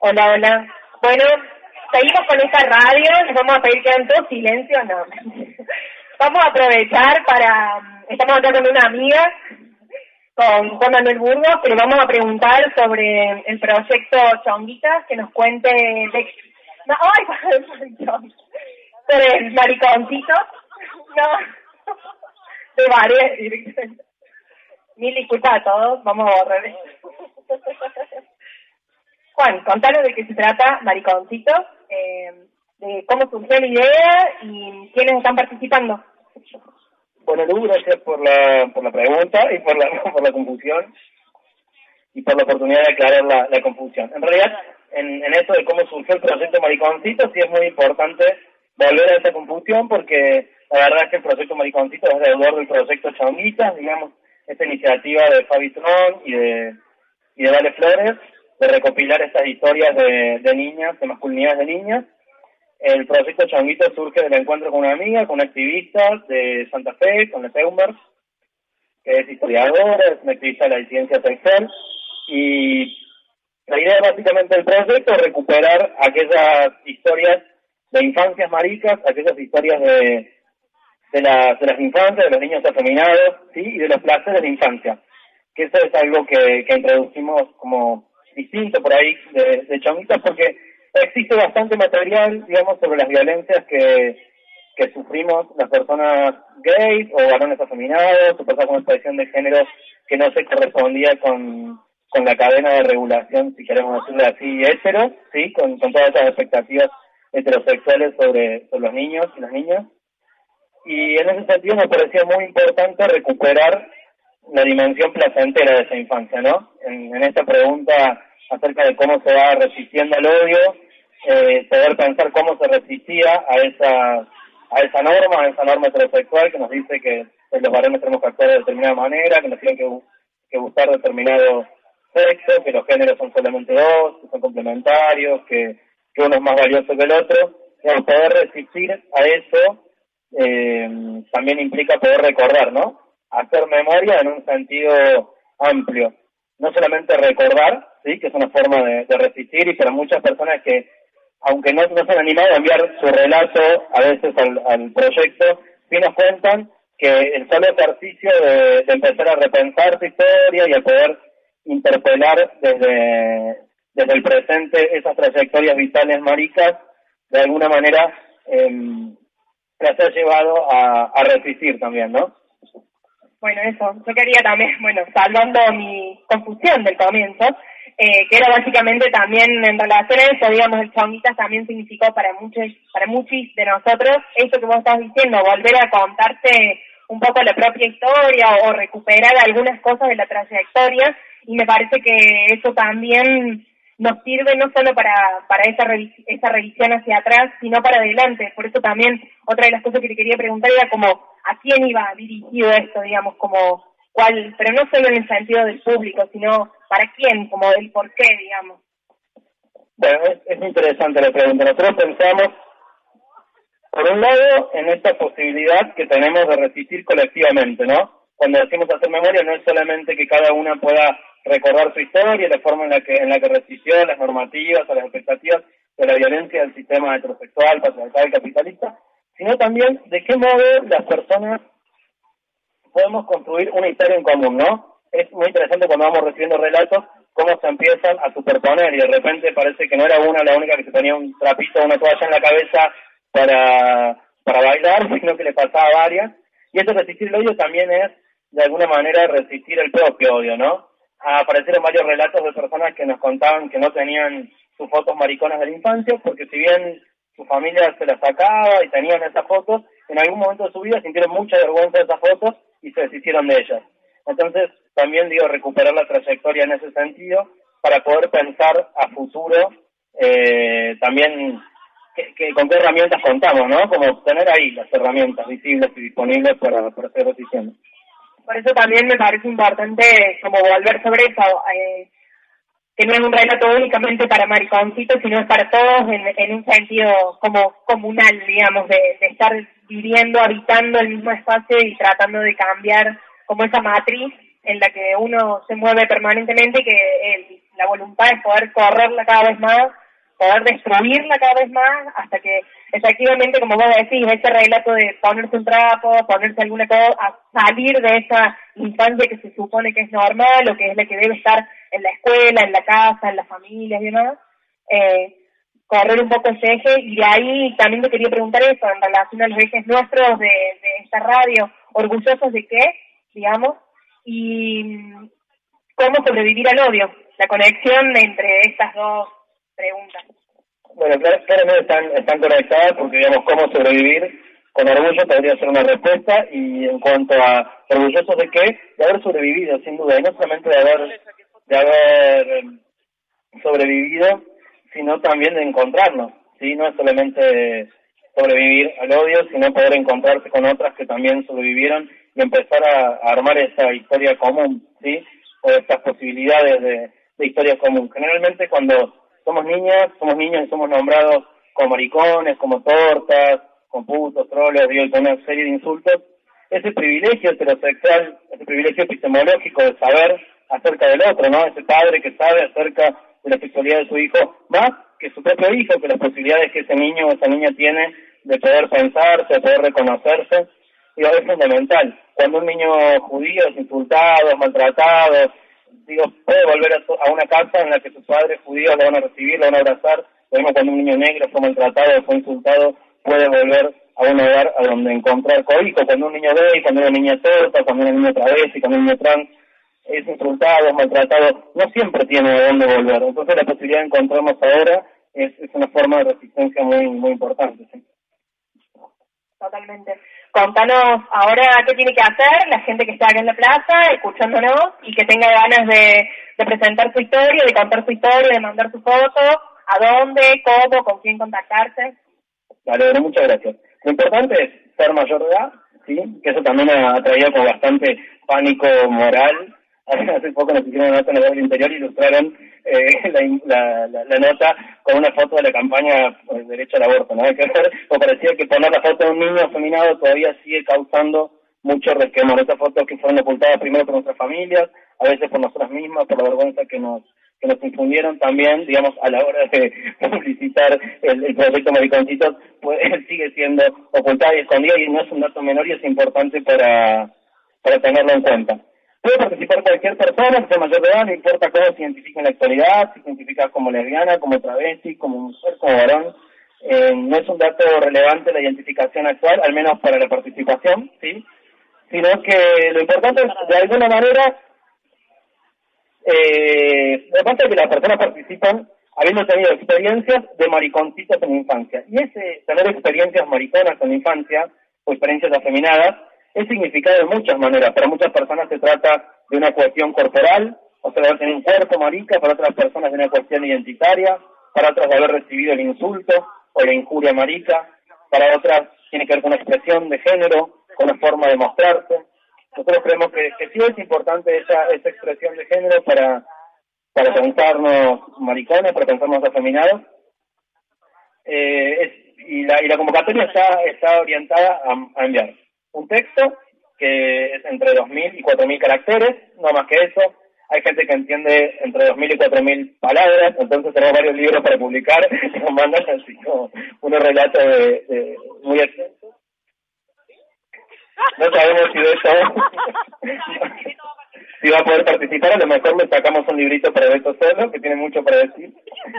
Hola, hola. Bueno, seguimos con esta radio, les vamos a pedir que hagan todo silencio, no. Vamos a aprovechar estamos acá con una amiga, con Juan Manuel Burgos, pero vamos a preguntar sobre el proyecto Chonguitas, que nos cuente no, sobre el mariconcito, no, de varias direcciones. Mil disculpas a todos, vamos a borrar esto. Juan, contanos de qué se trata Mariconcito, de cómo surgió la idea y quiénes están participando. Bueno, Lu, gracias por la pregunta y por la confusión y por la oportunidad de aclarar la confusión. En realidad, en esto de cómo surgió el proyecto Mariconcito, sí es muy importante volver a esa confusión porque la verdad es que el proyecto Mariconcito es deudor del proyecto Chonguitas, digamos, esta iniciativa de Fabi Tron y de Vale Flores, de recopilar estas historias de niñas, de masculinidades de niñas. El proyecto Chonguito surge del encuentro con una amiga, con una activista de Santa Fe, con la Teumberg, que es historiadora, es una activista de la disidencia sexual, y la idea básicamente del proyecto es recuperar aquellas historias de infancias maricas, aquellas historias de las infancias, de los niños afeminados, ¿sí? Y de los placeres de la infancia, que eso es algo que introducimos como distinto por ahí de Chonguitas, porque existe bastante material, digamos, sobre las violencias que sufrimos las personas gays o varones afeminados o personas con expresión de género que no se correspondía con la cadena de regulación, si queremos decirlo así, hetero, ¿sí? Con todas esas expectativas heterosexuales sobre los niños y las niñas. Y en ese sentido me parecía muy importante recuperar la dimensión placentera de esa infancia, ¿no? En esta pregunta acerca de cómo se va resistiendo al odio, poder pensar cómo se resistía a esa norma heterosexual que nos dice que los varones tenemos que actuar de determinada manera, que nos tienen que gustar determinado sexo, que los géneros son solamente dos, que son complementarios, que uno es más valioso que el otro. Digamos, poder resistir a eso también implica poder recordar, ¿no? Hacer memoria en un sentido amplio. No solamente recordar, ¿sí? Que es una forma de resistir, y para muchas personas que, aunque no se han animado a enviar su relato a veces al proyecto, sí nos cuentan que el solo ejercicio de empezar a repensar su historia y a poder interpelar desde el presente esas trayectorias vitales maricas, de alguna manera las ha llevado a resistir también, ¿no? Bueno, eso, yo quería también, salvando mi confusión del comienzo, que era básicamente también en relación a eso, digamos, el Chonguitas también significó para muchos de nosotros eso que vos estás diciendo, volver a contarte un poco la propia historia o recuperar algunas cosas de la trayectoria, y me parece que eso también nos sirve no solo para esa revisión hacia atrás, sino para adelante. Por eso también otra de las cosas que te quería preguntar era como a quién iba dirigido esto, digamos, como cuál, pero no solo en el sentido del público, sino para quién, como del por qué, digamos. Bueno, es interesante la pregunta. Nosotros pensamos, por un lado, en esta posibilidad que tenemos de resistir colectivamente, ¿no? Cuando decimos hacer memoria, no es solamente que cada una pueda recordar su historia, la forma en la que resistió a las normativas, a las expectativas de la violencia del sistema heterosexual, patriarcal, capitalista, sino también de qué modo las personas podemos construir una historia en común, ¿no? Es muy interesante cuando vamos recibiendo relatos cómo se empiezan a superponer y de repente parece que no era una la única que se ponía un trapito o una toalla en la cabeza para bailar, sino que le pasaba a varias. Y eso, resistir el odio, también es de alguna manera resistir el propio odio, ¿no? Aparecieron varios relatos de personas que nos contaban que no tenían sus fotos mariconas de la infancia, porque si bien su familia se las sacaba y tenían esas fotos, en algún momento de su vida sintieron mucha vergüenza de esas fotos y se deshicieron de ellas. Entonces, también recuperar la trayectoria en ese sentido para poder pensar a futuro también con qué herramientas contamos, ¿no? Como tener ahí las herramientas visibles y disponibles para hacer decisiones. Por eso también me parece importante como volver sobre eso, que no es un relato únicamente para Mariconcito, sino es para todos en un sentido como comunal, digamos, de estar viviendo, habitando el mismo espacio y tratando de cambiar como esa matriz en la que uno se mueve permanentemente y que la voluntad es poder correrla cada vez más, poder destruirla cada vez más, hasta que efectivamente, como vos decís, ese relato de ponerse un trapo, ponerse alguna cosa, a salir de esa infancia que se supone que es normal o que es la que debe estar en la escuela, en la casa, en la familia y demás, correr un poco ese eje. Y de ahí también te quería preguntar eso en relación a los ejes nuestros de esta radio, orgullosos de qué, digamos, y cómo sobrevivir al odio, la conexión entre estas dos preguntas. Bueno, claramente están conectadas porque, digamos, cómo sobrevivir con orgullo podría ser una respuesta, y en cuanto a orgullosos de qué, de haber sobrevivido, sin duda, y no solamente de haber sobrevivido, sino también de encontrarnos, ¿sí? No es solamente sobrevivir al odio, sino poder encontrarse con otras que también sobrevivieron y empezar a armar esa historia común, ¿sí? O estas posibilidades de historia común. Generalmente cuando somos niños y somos nombrados como maricones, como tortas, con putos, troles, digo, con una serie de insultos, ese privilegio heterosexual, ese privilegio epistemológico de saber acerca del otro, ¿no? Ese padre que sabe acerca de la sexualidad de su hijo, más que su propio hijo, que las posibilidades que ese niño o esa niña tiene de poder pensarse, de poder reconocerse, digo, es fundamental. Cuando un niño judío es insultado, es maltratado, digo, puede volver a una casa en la que sus padres judíos lo van a recibir, lo van a abrazar. Lo mismo cuando un niño negro fue maltratado, fue insultado, puede volver a un hogar a donde encontrar cobijo. Cuando un niño gay, cuando una niña torta, cuando una niña travesti, cuando un niño trans es insultado, es maltratado, no siempre tiene a dónde volver. Entonces la posibilidad de encontrarnos ahora es una forma de resistencia muy muy importante, ¿sí? Totalmente. Contanos ahora qué tiene que hacer la gente que está acá en la plaza, escuchándonos, y que tenga ganas de presentar su historia, de contar su historia, de mandar su foto, a dónde, cómo, con quién contactarse. Vale, bueno, muchas gracias. Lo importante es ser mayor de edad, ¿sí? Que eso también ha traído con bastante pánico moral. Hace poco nos hicieron una nota en el Diario Interior y ilustraron la nota con una foto de la campaña por el derecho al aborto, ¿no? O parecía que poner la foto de un niño afeminado todavía sigue causando mucho resquemor. Esas fotos que fueron ocultadas primero por nuestras familias, a veces por nosotras mismas, por la vergüenza que nos infundieron también, digamos, a la hora de publicitar el proyecto Mariconcitos, pues sigue siendo ocultada y escondida, y no es un dato menor y es importante para tenerlo en cuenta. Puede participar cualquier persona que sea mayor de edad, no importa cómo se identifica en la actualidad, si se identifica como lesbiana, como travesti, como mujer, como varón. No es un dato relevante la identificación actual, al menos para la participación, ¿sí? Sino que lo importante es, de alguna manera, lo que pasa es que las personas participan habiendo tenido experiencias de mariconcitos en la infancia. Y ese tener experiencias mariconas en la infancia, o experiencias afeminadas, es significado de muchas maneras. Para muchas personas se trata de una cuestión corporal, o sea, de haber tenido un cuerpo marica; para otras personas de una cuestión identitaria; para otras de haber recibido el insulto o la injuria marica; para otras tiene que ver con una expresión de género, con una forma de mostrarse. Nosotros creemos que sí es importante esa expresión de género para pensarnos maricones, para pensarnos afeminados. Y la convocatoria está orientada a enviar un texto que es entre 2.000 y 4.000 caracteres, no más que eso. Hay gente que entiende entre 2.000 y 4.000 palabras, entonces tenemos varios libros para publicar, nos mandan así como unos relatos muy extensos. No sabemos si de eso si va a poder participar. A lo mejor le sacamos un librito para Beto solo, que tiene mucho para decir.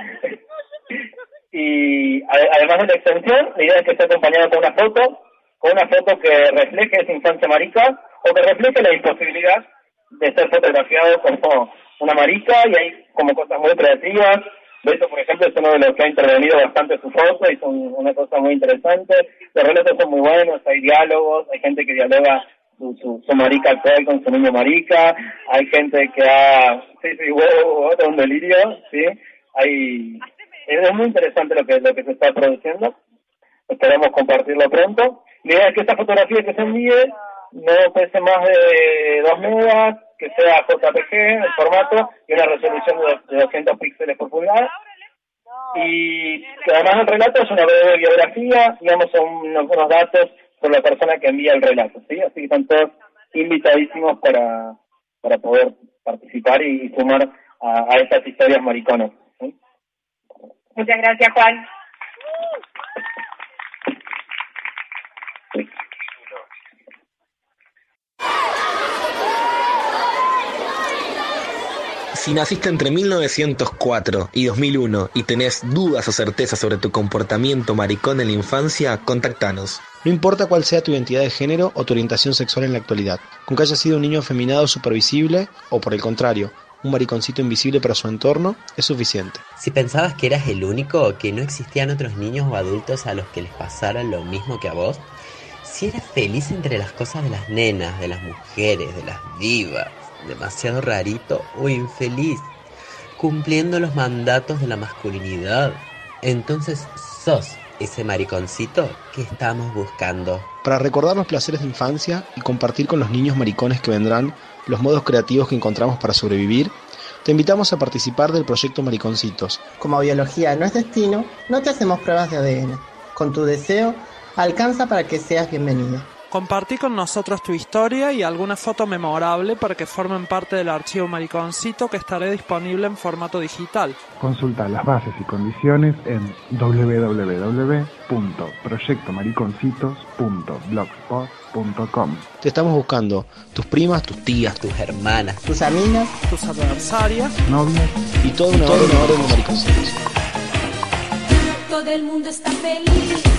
Y además de la extensión, la idea es que esté acompañada con una foto que refleje esa infancia marica, o que refleje la imposibilidad de ser fotografiado como una marica, y hay como cosas muy creativas. Beto, por ejemplo, es uno de los que ha intervenido bastante su foto, y son una cosa muy interesante. Los relatos son muy buenos, hay diálogos, hay gente que dialoga su marica actual con su niño marica, hay gente que otro un delirio, sí. Es muy interesante lo que se está produciendo. Esperamos compartirlo pronto. La idea es que esta fotografía que se envíe no pese más de 2 megas, que sea JPG el formato y una resolución de 200 píxeles por pulgada. Y que además el relato es una breve biografía, digamos, unos datos sobre la persona que envía el relato, ¿sí? Así que están todos invitadísimos para poder participar y sumar a estas historias mariconas. ¿Sí? Muchas gracias, Juan. Si naciste entre 1904 y 2001 y tenés dudas o certezas sobre tu comportamiento maricón en la infancia, contactanos. No importa cuál sea tu identidad de género o tu orientación sexual en la actualidad, con que hayas sido un niño afeminado supervisible o, por el contrario, un mariconcito invisible para su entorno, es suficiente. Si pensabas que eras el único, que no existían otros niños o adultos a los que les pasara lo mismo que a vos, si eras feliz entre las cosas de las nenas, de las mujeres, de las divas, demasiado rarito o infeliz, cumpliendo los mandatos de la masculinidad, entonces sos ese mariconcito que estamos buscando. Para recordar los placeres de infancia y compartir con los niños maricones que vendrán los modos creativos que encontramos para sobrevivir, te invitamos a participar del proyecto Mariconcitos. Como biología no es destino, no te hacemos pruebas de ADN. Con tu deseo, alcanza para que seas bienvenido. Compartí con nosotros tu historia y alguna foto memorable para que formen parte del archivo Mariconcito que estará disponible en formato digital. Consulta las bases y condiciones en www.proyectomariconcitos.blogspot.com. Te estamos buscando tus primas, tus tías, Tus hermanas, Tus amigas, Tus adversarias novias y toda una orden de mariconcitos. Todo el mundo está feliz.